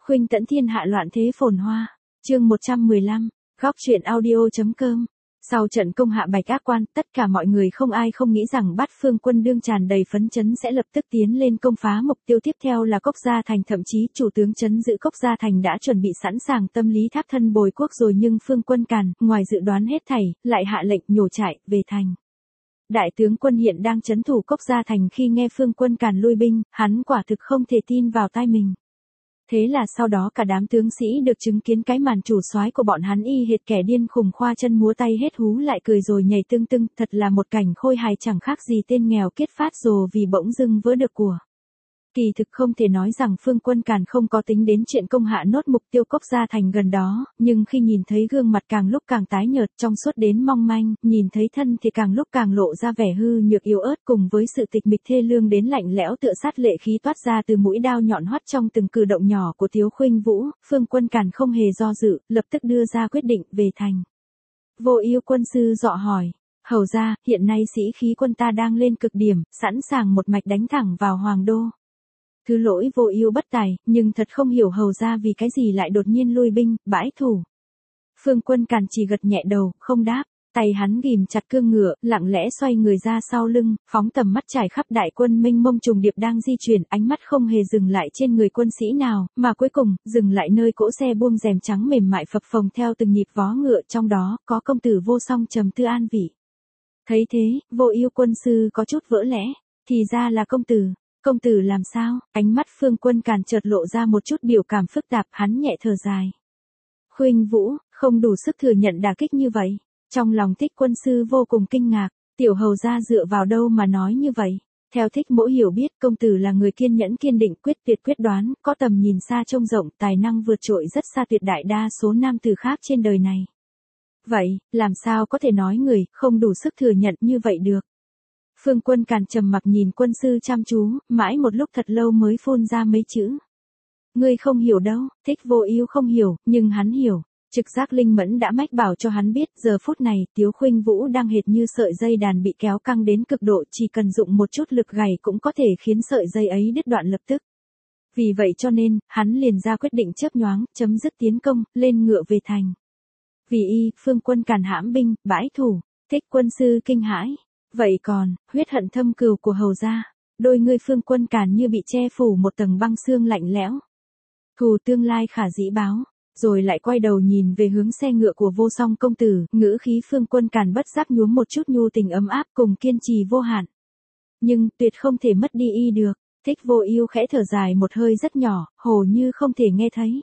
Khuynh tẫn thiên hạ loạn thế phồn hoa. Chương 115, góc truyện audio.com. Sau trận công hạ Bạch Ác Quan, tất cả mọi người không ai không nghĩ rằng Bát Phương quân đương tràn đầy phấn chấn sẽ lập tức tiến lên công phá mục tiêu tiếp theo là Cốc Gia Thành, thậm chí chủ tướng trấn giữ Cốc Gia Thành đã chuẩn bị sẵn sàng tâm lý tháp thân bồi quốc rồi, nhưng Phương Quân Càn, ngoài dự đoán hết thảy, lại hạ lệnh nhổ trại về thành. Đại tướng quân hiện đang trấn thủ Cốc Gia Thành khi nghe Phương Quân Càn lui binh, hắn quả thực không thể tin vào tai mình. Thế là sau đó cả đám tướng sĩ được chứng kiến cái màn chủ soái của bọn hắn y hệt kẻ điên khùng, khoa chân múa tay hết hú lại cười rồi nhảy tưng tưng, thật là một cảnh khôi hài chẳng khác gì tên nghèo kiết phát rồ vì bỗng dưng vỡ được của. Kỳ thực không thể nói rằng Phương Quân Càn không có tính đến chuyện công hạ nốt mục tiêu Cốc Gia Thành gần đó, nhưng khi nhìn thấy gương mặt càng lúc càng tái nhợt, trong suốt đến mong manh, nhìn thấy thân thì càng lúc càng lộ ra vẻ hư nhược yếu ớt, cùng với sự tịch mịch thê lương đến lạnh lẽo tựa sát lệ khí toát ra từ mũi đao nhọn hoắt trong từng cử động nhỏ của Tiếu Khuynh Vũ, Phương Quân Càn không hề do dự, lập tức đưa ra quyết định về thành. Vô Ưu quân sư dọ hỏi: "Hầu gia, hiện nay sĩ khí quân ta đang lên cực điểm, sẵn sàng một mạch đánh thẳng vào Hoàng đô." Thứ lỗi Vô Ưu bất tài, nhưng thật không hiểu hầu gia vì cái gì lại đột nhiên lui binh, bãi thủ. Phương Quân Càn chỉ gật nhẹ đầu, không đáp, tay hắn ghìm chặt cương ngựa, lặng lẽ xoay người ra sau lưng, phóng tầm mắt trải khắp đại quân mênh mông trùng điệp đang di chuyển, ánh mắt không hề dừng lại trên người quân sĩ nào, mà cuối cùng dừng lại nơi cỗ xe buông rèm trắng mềm mại phập phồng theo từng nhịp vó ngựa, trong đó có công tử Vô Song trầm tư an vị. Thấy thế, Vô Ưu quân sư có chút vỡ lẽ, thì ra là công tử. Công tử làm sao? Ánh mắt Phương Quân Càn chợt lộ ra một chút biểu cảm phức tạp, hắn nhẹ thở dài. Khuynh Vũ, không đủ sức thừa nhận đả kích như vậy. Trong lòng Thích quân sư vô cùng kinh ngạc, tiểu hầu gia dựa vào đâu mà nói như vậy? Theo Thích Mỗ hiểu biết, công tử là người kiên nhẫn kiên định, quyết tuyệt quyết đoán, có tầm nhìn xa trông rộng, tài năng vượt trội rất xa tuyệt đại đa số nam tử khác trên đời này. Vậy, làm sao có thể nói người không đủ sức thừa nhận như vậy được? Phương Quân Càn trầm mặc nhìn quân sư chăm chú, mãi một lúc thật lâu mới phun ra mấy chữ. Ngươi không hiểu đâu. Thích Vô Ưu không hiểu, nhưng hắn hiểu. Trực giác linh mẫn đã mách bảo cho hắn biết, giờ phút này, Tiếu Khuynh Vũ đang hệt như sợi dây đàn bị kéo căng đến cực độ, chỉ cần dụng một chút lực gảy cũng có thể khiến sợi dây ấy đứt đoạn lập tức. Vì vậy cho nên, hắn liền ra quyết định chớp nhoáng, chấm dứt tiến công, lên ngựa về thành. Vì Phương Quân Càn hãm binh, bãi thủ. Thích quân sư kinh hãi. Vậy còn, huyết hận thâm cừu của hầu gia, đôi ngươi Phương Quân Càn như bị che phủ một tầng băng xương lạnh lẽo. Thù tương lai khả dĩ báo, rồi lại quay đầu nhìn về hướng xe ngựa của Vô Song công tử, ngữ khí Phương Quân Càn bất giác nhuốm một chút nhu tình ấm áp cùng kiên trì vô hạn. Nhưng tuyệt không thể mất đi được. Thích Vô Ưu khẽ thở dài một hơi rất nhỏ, hồ như không thể nghe thấy.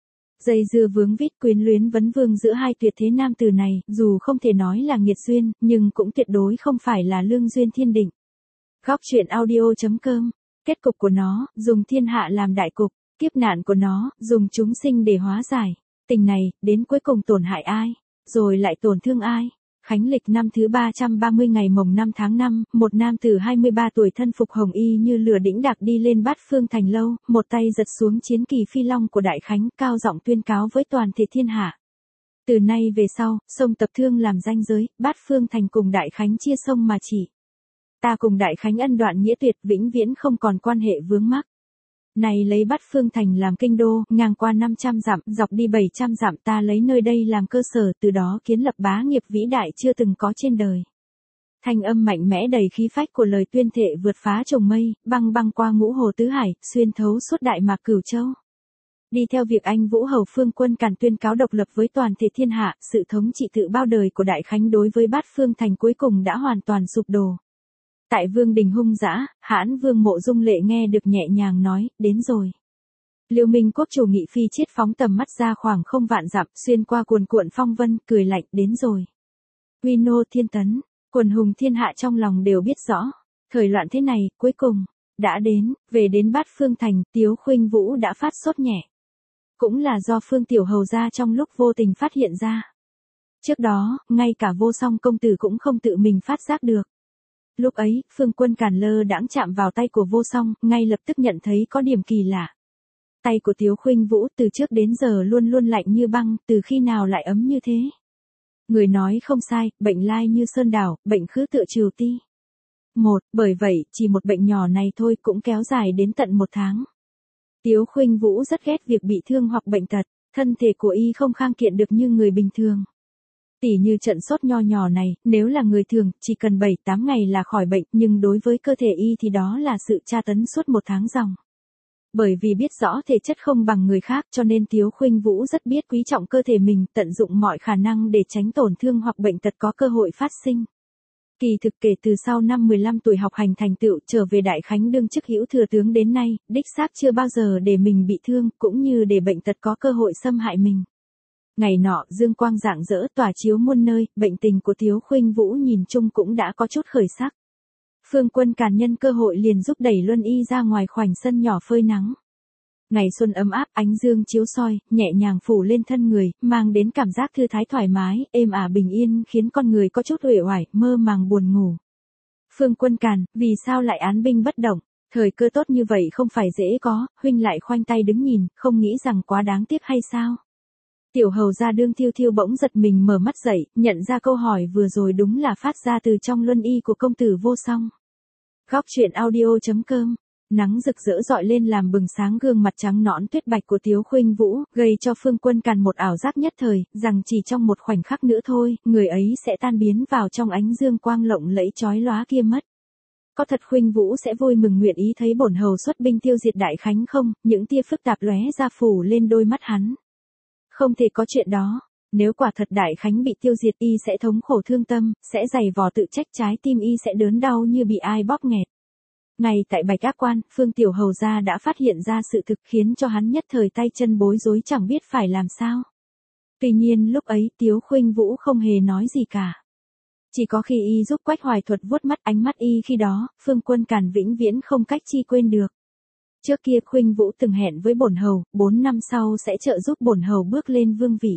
Dây dưa vướng vít quyến luyến vấn vương giữa hai tuyệt thế nam tử này, dù không thể nói là nghiệt duyên, nhưng cũng tuyệt đối không phải là lương duyên thiên định. Góc truyện audio.com. Kết cục của nó, dùng thiên hạ làm đại cục, kiếp nạn của nó, dùng chúng sinh để hóa giải. Tình này, đến cuối cùng tổn hại ai, rồi lại tổn thương ai? Khánh lịch năm thứ 330 ngày mồng 5 tháng 5, một nam tử 23 tuổi thân phục hồng y như lửa đĩnh đạc đi lên Bát Phương thành lâu, một tay giật xuống chiến kỳ phi long của Đại Khánh, cao giọng tuyên cáo với toàn thể thiên hạ. Từ nay về sau, sông Tập Thương làm ranh giới, Bát Phương thành cùng Đại Khánh chia sông mà chỉ. Ta cùng Đại Khánh ân đoạn nghĩa tuyệt, vĩnh viễn không còn quan hệ vướng mắc. Này lấy Bát Phương thành làm kinh đô, ngang qua 500 dặm, dọc đi 700 dặm, ta lấy nơi đây làm cơ sở, từ đó kiến lập bá nghiệp vĩ đại chưa từng có trên đời. Thanh âm mạnh mẽ đầy khí phách của lời tuyên thệ vượt phá trùng mây, băng băng qua ngũ hồ tứ hải, xuyên thấu suốt Đại Mạc Cửu Châu. Đi theo việc anh Vũ Hầu Phương Quân Càn tuyên cáo độc lập với toàn thể thiên hạ, sự thống trị tự bao đời của Đại Khánh đối với Bát Phương thành cuối cùng đã hoàn toàn sụp đổ. Tại vương đình hung dã, Hãn Vương Mộ Dung Lệ nghe được nhẹ nhàng nói, đến rồi. Liêu Minh quốc chủ Nghị Phi Chiết phóng tầm mắt ra khoảng không vạn dặm, xuyên qua cuồn cuộn phong vân, cười lạnh, đến rồi. Uy nô thiên tấn, quần hùng thiên hạ trong lòng đều biết rõ. Thời loạn thế này, cuối cùng, đã đến, về đến Bát Phương thành, Tiếu Khuynh Vũ đã phát sốt nhẹ. Cũng là do Phương Tiểu Hầu gia trong lúc vô tình phát hiện ra. Trước đó, ngay cả Vô Song công tử cũng không tự mình phát giác được. Lúc ấy, Phương Quân Càn lơ đãng chạm vào tay của Vô Song, ngay lập tức nhận thấy có điểm kỳ lạ. Tay của Tiếu Khuynh Vũ từ trước đến giờ luôn luôn lạnh như băng, từ khi nào lại ấm như thế? Người nói không sai, bệnh lai như sơn đảo, bệnh khứ tựa triều ti. Bởi vậy, chỉ một bệnh nhỏ này thôi cũng kéo dài đến tận 1 tháng. Tiếu Khuynh Vũ rất ghét việc bị thương hoặc bệnh tật, thân thể của y không khang kiện được như người bình thường. Tỉ như trận sốt nho nhỏ này, nếu là người thường, chỉ cần 7-8 ngày là khỏi bệnh, nhưng đối với cơ thể y thì đó là sự tra tấn suốt 1 tháng ròng. Bởi vì biết rõ thể chất không bằng người khác cho nên Tiếu Khuynh Vũ rất biết quý trọng cơ thể mình, tận dụng mọi khả năng để tránh tổn thương hoặc bệnh tật có cơ hội phát sinh. Kỳ thực kể từ sau năm 15 tuổi học hành thành tựu trở về Đại Khánh đương chức hữu thừa tướng đến nay, đích xác chưa bao giờ để mình bị thương, cũng như để bệnh tật có cơ hội xâm hại mình. Ngày nọ, dương quang rạng rỡ tỏa chiếu muôn nơi, bệnh tình của Tiếu Khuynh Vũ nhìn chung cũng đã có chút khởi sắc. Phương Quân Càn nhân cơ hội liền giúp đẩy Luân Y ra ngoài khoảnh sân nhỏ phơi nắng. Ngày xuân ấm áp, ánh dương chiếu soi, nhẹ nhàng phủ lên thân người, mang đến cảm giác thư thái thoải mái, êm ả bình yên, khiến con người có chút uể oải, mơ màng buồn ngủ. Phương Quân Càn, vì sao lại án binh bất động? Thời cơ tốt như vậy không phải dễ có, huynh lại khoanh tay đứng nhìn, không nghĩ rằng quá đáng tiếc hay sao? Tiểu hầu gia đương Thiêu Thiêu bỗng giật mình mở mắt dậy, nhận ra câu hỏi vừa rồi đúng là phát ra từ trong Luân Y của công tử Vô Song. Góc truyện audio.com. Nắng rực rỡ rọi lên làm bừng sáng gương mặt trắng nõn tuyết bạch của Tiếu Khuynh Vũ, gây cho Phương Quân Càn một ảo giác nhất thời, rằng chỉ trong một khoảnh khắc nữa thôi, người ấy sẽ tan biến vào trong ánh dương quang lộng lẫy chói lóa kia mất. Có thật Khuynh Vũ sẽ vui mừng nguyện ý thấy bổn hầu xuất binh tiêu diệt Đại Khánh không? Những tia phức tạp lóe ra phủ lên đôi mắt hắn. Không thể có chuyện đó. Nếu quả thật Đại Khánh bị tiêu diệt y sẽ thống khổ thương tâm, sẽ giày vò tự trách, trái tim y sẽ đớn đau như bị ai bóp nghẹt. Ngay tại Bạch Ác Quan, Phương Tiểu Hầu gia đã phát hiện ra sự thực khiến cho hắn nhất thời tay chân bối rối chẳng biết phải làm sao. Tuy nhiên lúc ấy Tiếu Khuynh Vũ không hề nói gì cả. Chỉ có khi y giúp Quách Hoài Thuật vuốt mắt, ánh mắt y khi đó, Phương Quân Càn vĩnh viễn không cách chi quên được. Trước kia Khuynh Vũ từng hẹn với bổn hầu, 4 năm sau sẽ trợ giúp bổn hầu bước lên vương vị.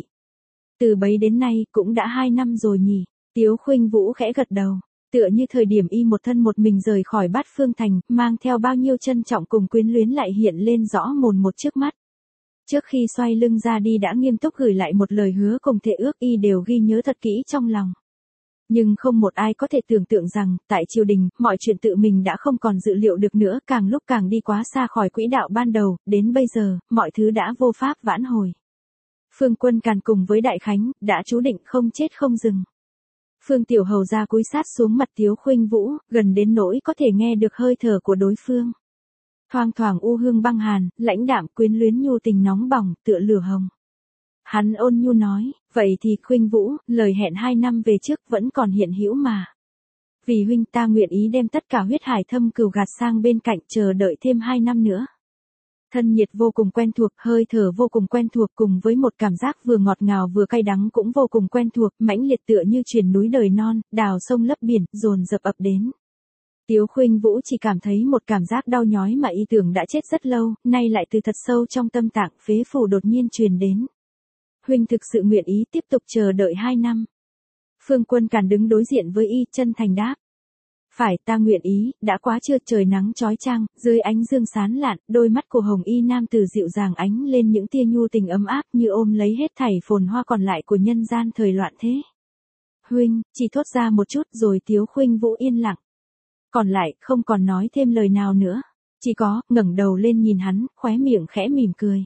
Từ bấy đến nay cũng đã 2 năm rồi nhỉ. Tiếu Khuynh Vũ khẽ gật đầu. Tựa như thời điểm y một thân một mình rời khỏi Bát Phương Thành, mang theo bao nhiêu trân trọng cùng quyến luyến lại hiện lên rõ mồn một trước mắt. Trước khi xoay lưng ra đi đã nghiêm túc gửi lại một lời hứa cùng thệ ước y đều ghi nhớ thật kỹ trong lòng. Nhưng không một ai có thể tưởng tượng rằng, tại triều đình, mọi chuyện tự mình đã không còn dự liệu được nữa, càng lúc càng đi quá xa khỏi quỹ đạo ban đầu, đến bây giờ, mọi thứ đã vô pháp vãn hồi. Phương Quân Càn cùng với Đại Khánh, đã chú định không chết không dừng. Phương Tiểu Hầu gia cúi sát xuống mặt Tiếu Khuynh Vũ, gần đến nỗi có thể nghe được hơi thở của đối phương. Thoang thoảng u hương băng hàn, lãnh đạm quyến luyến nhu tình nóng bỏng, tựa lửa hồng. Hắn ôn nhu nói, vậy thì Khuynh Vũ, lời hẹn 2 năm về trước vẫn còn hiện hữu mà. Vì huynh ta nguyện ý đem tất cả huyết hải thâm cừu gạt sang bên cạnh, chờ đợi thêm 2 năm nữa. Thân nhiệt vô cùng quen thuộc, hơi thở vô cùng quen thuộc, cùng với một cảm giác vừa ngọt ngào vừa cay đắng cũng vô cùng quen thuộc, mãnh liệt tựa như truyền núi đời non, đào sông lấp biển, dồn dập ập đến. Tiếu Khuynh Vũ chỉ cảm thấy một cảm giác đau nhói mà y tưởng đã chết rất lâu, nay lại từ thật sâu trong tâm tạng phế phủ đột nhiên truyền đến. Huynh thực sự nguyện ý tiếp tục chờ đợi 2 năm. Phương Quân Càn đứng đối diện với y, chân thành đáp. Phải, ta nguyện ý, đã quá trưa, trời nắng chói chang, dưới ánh dương sáng lạn, đôi mắt của hồng y nam tử dịu dàng ánh lên những tia nhu tình ấm áp như ôm lấy hết thảy phồn hoa còn lại của nhân gian thời loạn thế. Huynh, chỉ thốt ra một chút rồi Tiếu Khuynh Vũ yên lặng. Còn lại, không còn nói thêm lời nào nữa. Chỉ có, ngẩng đầu lên nhìn hắn, khóe miệng khẽ mỉm cười.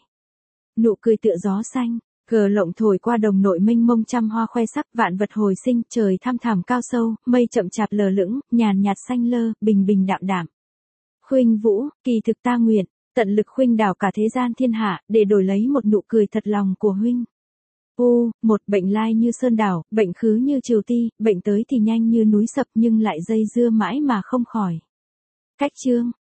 Nụ cười tựa gió xanh. Gờ lộng thổi qua đồng nội mênh mông trăm hoa khoe sắc, vạn vật hồi sinh, trời thăm thẳm cao sâu, mây chậm chạp lờ lững, nhàn nhạt xanh lơ, bình bình đạm đạm. Khuynh Vũ, kỳ thực ta nguyện, tận lực khuynh đảo cả thế gian thiên hạ, để đổi lấy một nụ cười thật lòng của huynh. Một bệnh lai như sơn đảo, bệnh khứ như triều ti, bệnh tới thì nhanh như núi sập nhưng lại dây dưa mãi mà không khỏi. Cách chương.